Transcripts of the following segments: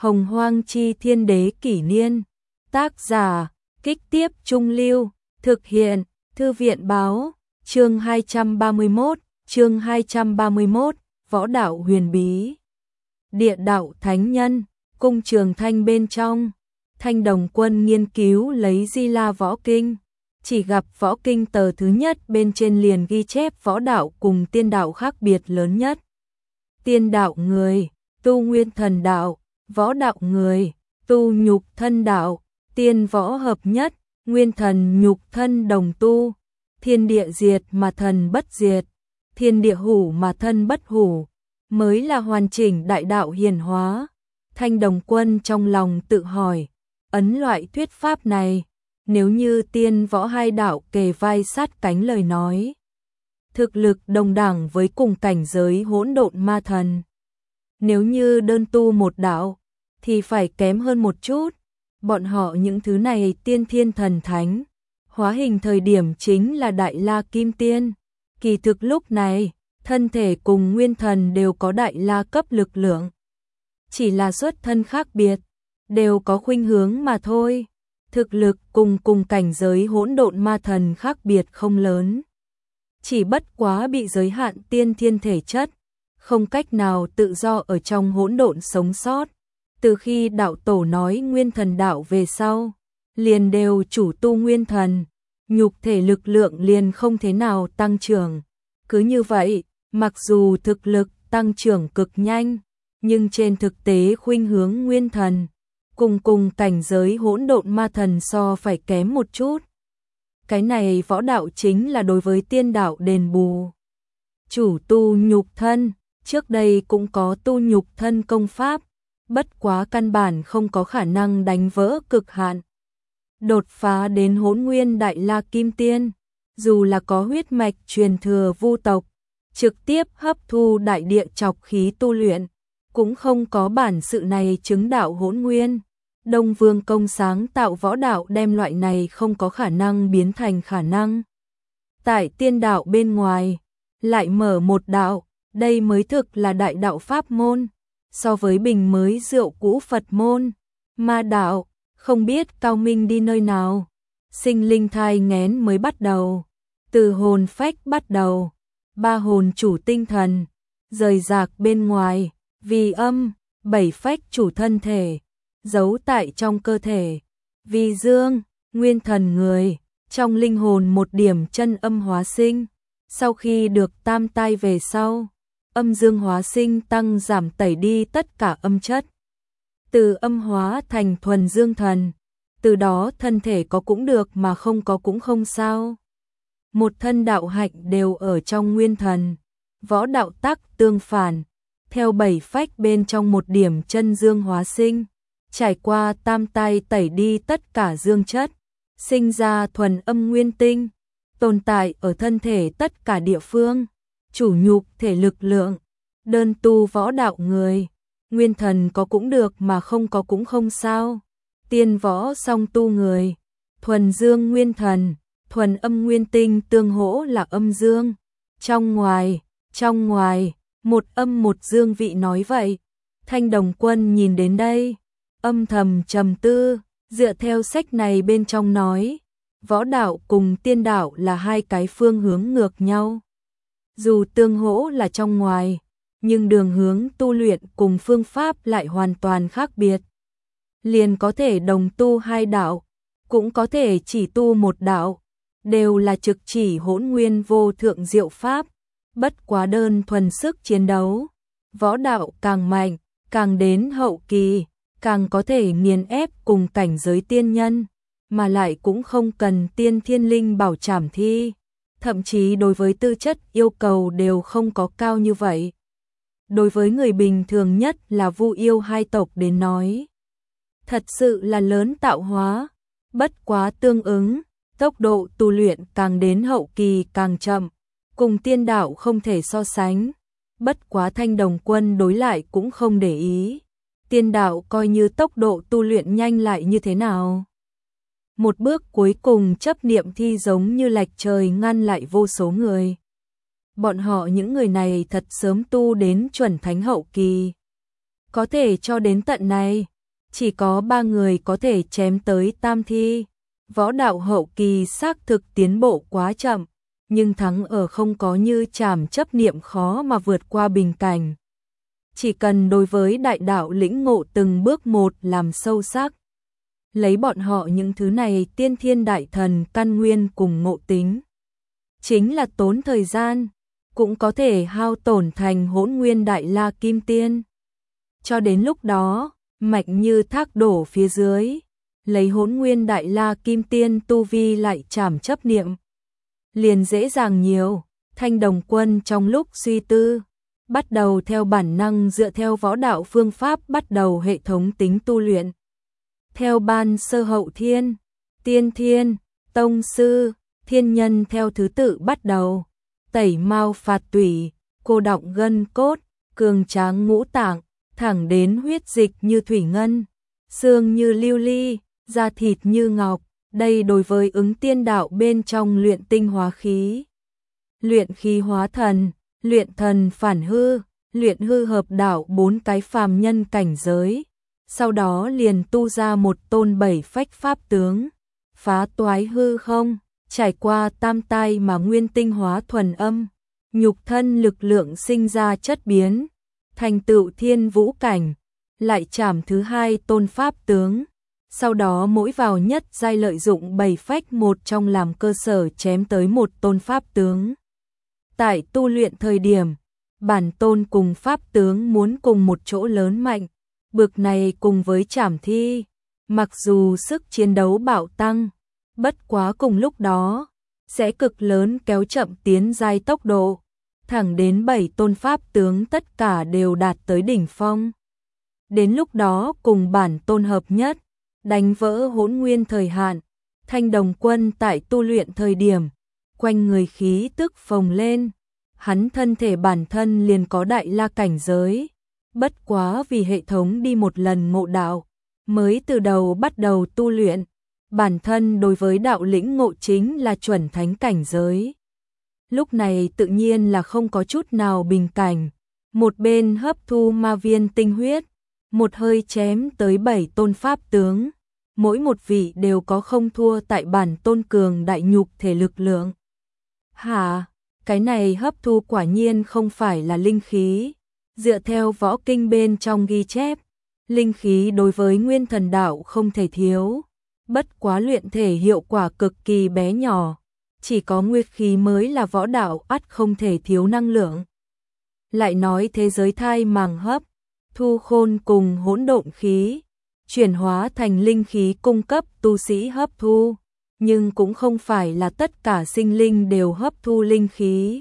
Hồng Hoang Chi Thiên Đế Kỷ Niên. Tác giả, Kích Tiếp Trung Lưu. Thực hiện, Thư viện Báo. Chương 231, Võ đạo huyền bí. Địa đạo thánh nhân, cung Trường Thanh bên trong. Thanh Đồng Quân nghiên cứu lấy Di La Võ Kinh, chỉ gặp Võ Kinh tờ thứ nhất bên trên liền ghi chép võ đạo cùng tiên đạo khác biệt lớn nhất. Tiên đạo người, tu nguyên thần đạo, võ đạo người, tu nhục thân đạo, tiên võ hợp nhất, nguyên thần nhục thân đồng tu, thiên địa diệt mà thần bất diệt, thiên địa hủ mà thân bất hủ, mới là hoàn chỉnh đại đạo hiển hóa. Thanh Đồng Quân trong lòng tự hỏi, ấn loại thuyết pháp này, nếu như tiên võ hai đạo kề vai sát cánh lời nói, thực lực đồng đẳng với cùng cảnh giới hỗn độn ma thần. Nếu như đơn tu một đạo, thì phải kém hơn một chút. Bọn họ những thứ này tiên thiên thần thánh, hóa hình thời điểm chính là Đại La Kim Tiên. Kỳ thực lúc này, thân thể cùng nguyên thần đều có Đại La cấp lực lượng. Chỉ là xuất thân khác biệt, đều có khuynh hướng mà thôi. Thực lực cùng cảnh giới hỗn độn ma thần khác biệt không lớn. Chỉ bất quá bị giới hạn tiên thiên thể chất, không cách nào tự do ở trong hỗn độn sống sót. Từ khi đạo tổ nói nguyên thần đạo về sau, liền đều chủ tu nguyên thần, nhục thể lực lượng liền không thế nào tăng trưởng. Cứ như vậy, mặc dù thực lực tăng trưởng cực nhanh, nhưng trên thực tế khuynh hướng nguyên thần, cùng cảnh giới hỗn độn ma thần so phải kém một chút. Cái này võ đạo chính là đối với tiên đạo đền bù. Chủ tu nhục thân, trước đây cũng có tu nhục thân công pháp, bất quá căn bản không có khả năng đánh vỡ cực hạn. Đột phá đến hỗn nguyên Đại La Kim Tiên, dù là có huyết mạch truyền thừa vu tộc, trực tiếp hấp thu đại địa trọc khí tu luyện, cũng không có bản sự này chứng đạo hỗn nguyên. Đông Vương Công sáng tạo võ đạo đem loại này không có khả năng biến thành khả năng. Tại tiên đạo bên ngoài, lại mở một đạo, đây mới thực là đại đạo pháp môn. So với bình mới rượu cũ Phật môn, ma đạo, không biết cao minh đi nơi nào. Sinh linh thai nghén mới bắt đầu, từ hồn phách bắt đầu, ba hồn chủ tinh thần, rời rạc bên ngoài, vì âm, bảy phách chủ thân thể, giấu tại trong cơ thể, vì dương, nguyên thần người, trong linh hồn một điểm chân âm hóa sinh. Sau khi được tam tai về sau, âm dương hóa sinh tăng giảm tẩy đi tất cả âm chất, từ âm hóa thành thuần dương thần, từ đó thân thể có cũng được mà không có cũng không sao. Một thân đạo hạnh đều ở trong nguyên thần, võ đạo tắc tương phản, theo bảy phách bên trong một điểm chân dương hóa sinh, trải qua tam tai tẩy đi tất cả dương chất, sinh ra thuần âm nguyên tinh, tồn tại ở thân thể tất cả địa phương. Chủ nhục thể lực lượng, đơn tu võ đạo người, nguyên thần có cũng được mà không có cũng không sao. Tiên võ song tu người, thuần dương nguyên thần, thuần âm nguyên tinh tương hỗ là âm dương. Trong ngoài, một âm một dương vị nói vậy. Thanh Đồng Quân nhìn đến đây, âm thầm trầm tư, dựa theo sách này bên trong nói, võ đạo cùng tiên đạo là hai cái phương hướng ngược nhau. Dù tương hỗ là trong ngoài, nhưng đường hướng tu luyện cùng phương pháp lại hoàn toàn khác biệt. Liền có thể đồng tu hai đạo, cũng có thể chỉ tu một đạo, đều là trực chỉ hỗn nguyên vô thượng diệu pháp, bất quá đơn thuần sức chiến đấu. Võ đạo càng mạnh, càng đến hậu kỳ, càng có thể nghiền ép cùng cảnh giới tiên nhân, mà lại cũng không cần tiên thiên linh bảo trảm thi. Thậm chí đối với tư chất yêu cầu đều không có cao như vậy. Đối với người bình thường nhất là Vu Yêu hai tộc đến nói, thật sự là lớn tạo hóa, bất quá tương ứng, tốc độ tu luyện càng đến hậu kỳ càng chậm, cùng tiên đạo không thể so sánh. Bất quá Thanh Đồng Quân đối lại cũng không để ý, tiên đạo coi như tốc độ tu luyện nhanh lại như thế nào. Một bước cuối cùng chấp niệm thi giống như lạch trời ngăn lại vô số người. Bọn họ những người này thật sớm tu đến chuẩn thánh hậu kỳ. Có thể cho đến tận này, chỉ có 3 người có thể chém tới tam thi. Võ đạo hậu kỳ xác thực tiến bộ quá chậm, nhưng thắng ở không có như trảm chấp niệm khó mà vượt qua bình cảnh. Chỉ cần đối với đại đạo lĩnh ngộ từng bước một làm sâu sắc. Lấy bọn họ những thứ này tiên thiên đại thần căn nguyên cùng ngộ tính. Chính là tốn thời gian, cũng có thể hao tổn thành hỗn nguyên đại la kim tiên. Cho đến lúc đó, mạnh như thác đổ phía dưới, lấy hỗn nguyên đại la kim tiên tu vi lại trảm chấp niệm. Liền dễ dàng nhiều, Thanh Đồng Quân trong lúc suy tư, bắt đầu theo bản năng dựa theo võ đạo phương pháp bắt đầu hệ thống tính tu luyện. Theo ban sơ hậu thiên, tiên thiên, tông sư, thiên nhân theo thứ tự bắt đầu, tẩy mao phạt tủy, cô đọng gân cốt, cường tráng ngũ tạng, thẳng đến huyết dịch như thủy ngân, xương như lưu ly, da thịt như ngọc. Đây đối với ứng tiên đạo bên trong luyện tinh hóa khí, luyện khí hóa thần, luyện thần phản hư, luyện hư hợp đạo 4 cái phàm nhân cảnh giới. Sau đó liền tu ra một tôn 7 phách pháp tướng, phá toái hư không, trải qua tam tai mà nguyên tinh hóa thuần âm, nhục thân lực lượng sinh ra chất biến, thành tựu thiên vũ cảnh, lại trảm thứ 2 tôn pháp tướng. Sau đó mỗi vào nhất giai lợi dụng 7 phách một trong làm cơ sở chém tới một tôn pháp tướng. Tại tu luyện thời điểm, bản tôn cùng pháp tướng muốn cùng một chỗ lớn mạnh, bực này cùng với trảm thi, mặc dù sức chiến đấu bạo tăng, bất quá cùng lúc đó, sẽ cực lớn kéo chậm tiến giai tốc độ, thẳng đến 7 tôn pháp tướng tất cả đều đạt tới đỉnh phong. Đến lúc đó cùng bản tôn hợp nhất, đánh vỡ hỗn nguyên thời hạn, Thanh Đồng Quân tại tu luyện thời điểm, quanh người khí tức phồng lên, hắn thân thể bản thân liền có đại la cảnh giới, bất quá vì hệ thống đi một lần ngộ đạo, mới từ đầu bắt đầu tu luyện, bản thân đối với đạo lĩnh ngộ chính là chuẩn thánh cảnh giới. Lúc này tự nhiên là không có chút nào bình cảnh, một bên hấp thu ma viên tinh huyết, một hơi chém tới 7 tôn pháp tướng, mỗi một vị đều có không thua tại bản tôn cường đại nhục thể lực lượng. Hả, cái này hấp thu quả nhiên không phải là linh khí, dựa theo võ kinh bên trong ghi chép, linh khí đối với nguyên thần đạo không thể thiếu, bất quá luyện thể hiệu quả cực kỳ bé nhỏ, chỉ có nguyệt khí mới là võ đạo ắt không thể thiếu năng lượng. Lại nói thế giới thai màng hấp, thu khôn cùng hỗn độn khí, chuyển hóa thành linh khí cung cấp tu sĩ hấp thu, nhưng cũng không phải là tất cả sinh linh đều hấp thu linh khí.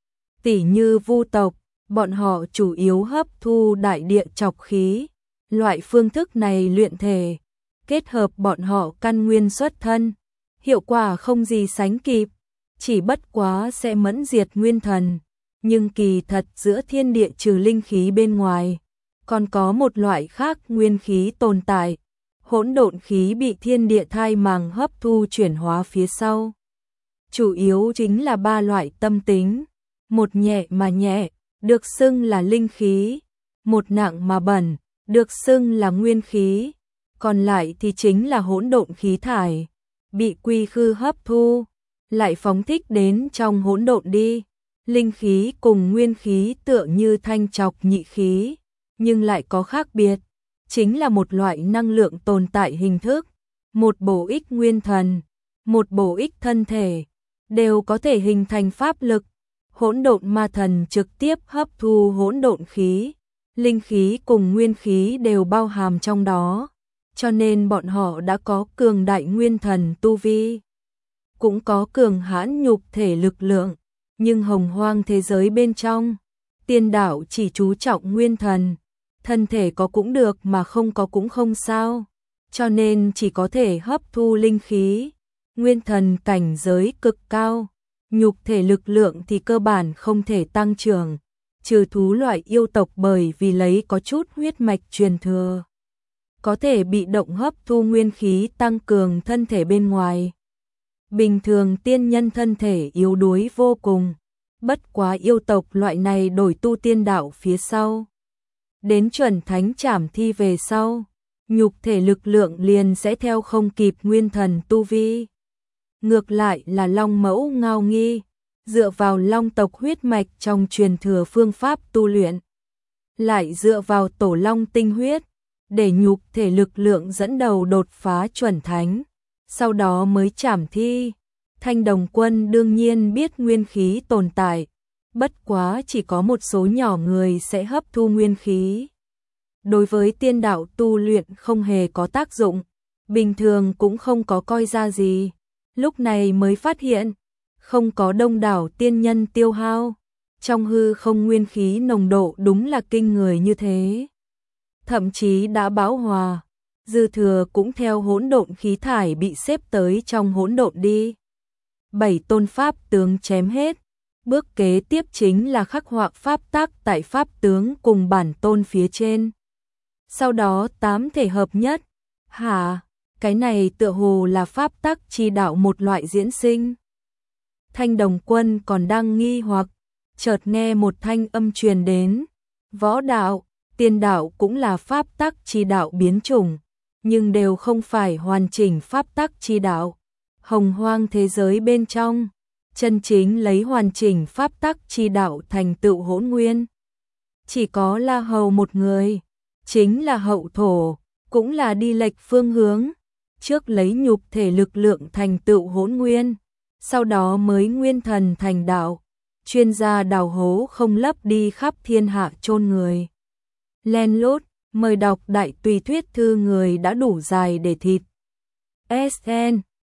Tỉ như vu tộc, bọn họ chủ yếu hấp thu đại địa trọc khí, loại phương thức này luyện thể, kết hợp bọn họ căn nguyên xuất thân, hiệu quả không gì sánh kịp, chỉ bất quá sẽ mẫn diệt nguyên thần, nhưng kỳ thật giữa thiên địa trừ linh khí bên ngoài, còn có một loại khác nguyên khí tồn tại, hỗn độn khí bị thiên địa thai màng hấp thu chuyển hóa phía sau. Chủ yếu chính là 3 loại tâm tính, một nhẹ mà nhẹ, được xưng là linh khí, một nặng mà bẩn, được xưng là nguyên khí, còn lại thì chính là hỗn độn khí thải, bị quy khư hấp thu, lại phóng thích đến trong hỗn độn đi. Linh khí cùng nguyên khí tựa như thanh trọc nhị khí, nhưng lại có khác biệt, chính là một loại năng lượng tồn tại hình thức, một bổ ích nguyên thần, một bổ ích thân thể, đều có thể hình thành pháp lực. Hỗn độn ma thần trực tiếp hấp thu hỗn độn khí, linh khí cùng nguyên khí đều bao hàm trong đó, cho nên bọn họ đã có cường đại nguyên thần tu vi, cũng có cường hãn nhục thể lực lượng, nhưng hồng hoang thế giới bên trong, tiên đạo chỉ chú trọng nguyên thần, thân thể có cũng được mà không có cũng không sao, cho nên chỉ có thể hấp thu linh khí, nguyên thần cảnh giới cực cao, nhục thể lực lượng thì cơ bản không thể tăng trưởng, trừ thú loại yêu tộc bởi vì lấy có chút huyết mạch truyền thừa, có thể bị động hấp thu nguyên khí tăng cường thân thể bên ngoài. Bình thường tiên nhân thân thể yếu đuối vô cùng, bất quá yêu tộc loại này đổi tu tiên đạo phía sau. Đến chuẩn thánh trảm thi về sau, nhục thể lực lượng liền sẽ theo không kịp nguyên thần tu vi. Ngược lại là Long Mẫu Ngao Nghi, dựa vào Long tộc huyết mạch trong truyền thừa phương pháp tu luyện, lại dựa vào tổ Long tinh huyết, để nhục thể lực lượng dẫn đầu đột phá chuẩn thánh, sau đó mới trảm thi. Thanh Đồng Quân đương nhiên biết nguyên khí tồn tại, bất quá chỉ có một số nhỏ người sẽ hấp thu nguyên khí. Đối với tiên đạo tu luyện không hề có tác dụng, bình thường cũng không có coi ra gì. Lúc này mới phát hiện, không có đông đảo tiên nhân tiêu hao, trong hư không nguyên khí nồng độ đúng là kinh người như thế. Thậm chí đã bão hòa, dư thừa cũng theo hỗn độn khí thải bị xếp tới trong hỗn độn đi. 7 tôn pháp tướng chém hết, bước kế tiếp chính là khắc họa pháp tắc tại pháp tướng cùng bản tôn phía trên. Sau đó 8 thể hợp nhất. Hả? Cái này tựa hồ là pháp tắc chi đạo một loại diễn sinh. Thanh Đồng Quân còn đang nghi hoặc, chợt nghe một thanh âm truyền đến. Võ đạo, tiên đạo cũng là pháp tắc chi đạo biến chủng, nhưng đều không phải hoàn chỉnh pháp tắc chi đạo. Hồng hoang thế giới bên trong, chân chính lấy hoàn chỉnh pháp tắc chi đạo thành tựu hỗn nguyên. Chỉ có La Hầu một người, chính là hậu thổ, cũng là đi lệch phương hướng. Trước lấy nhục thể lực lượng thành tựu hỗn nguyên, sau đó mới nguyên thần thành đạo, chuyên gia đào hố không lấp đi khắp thiên hạ chôn người. Len lút, mời đọc đại tùy thuyết thư người đã đủ dài để thịt. SN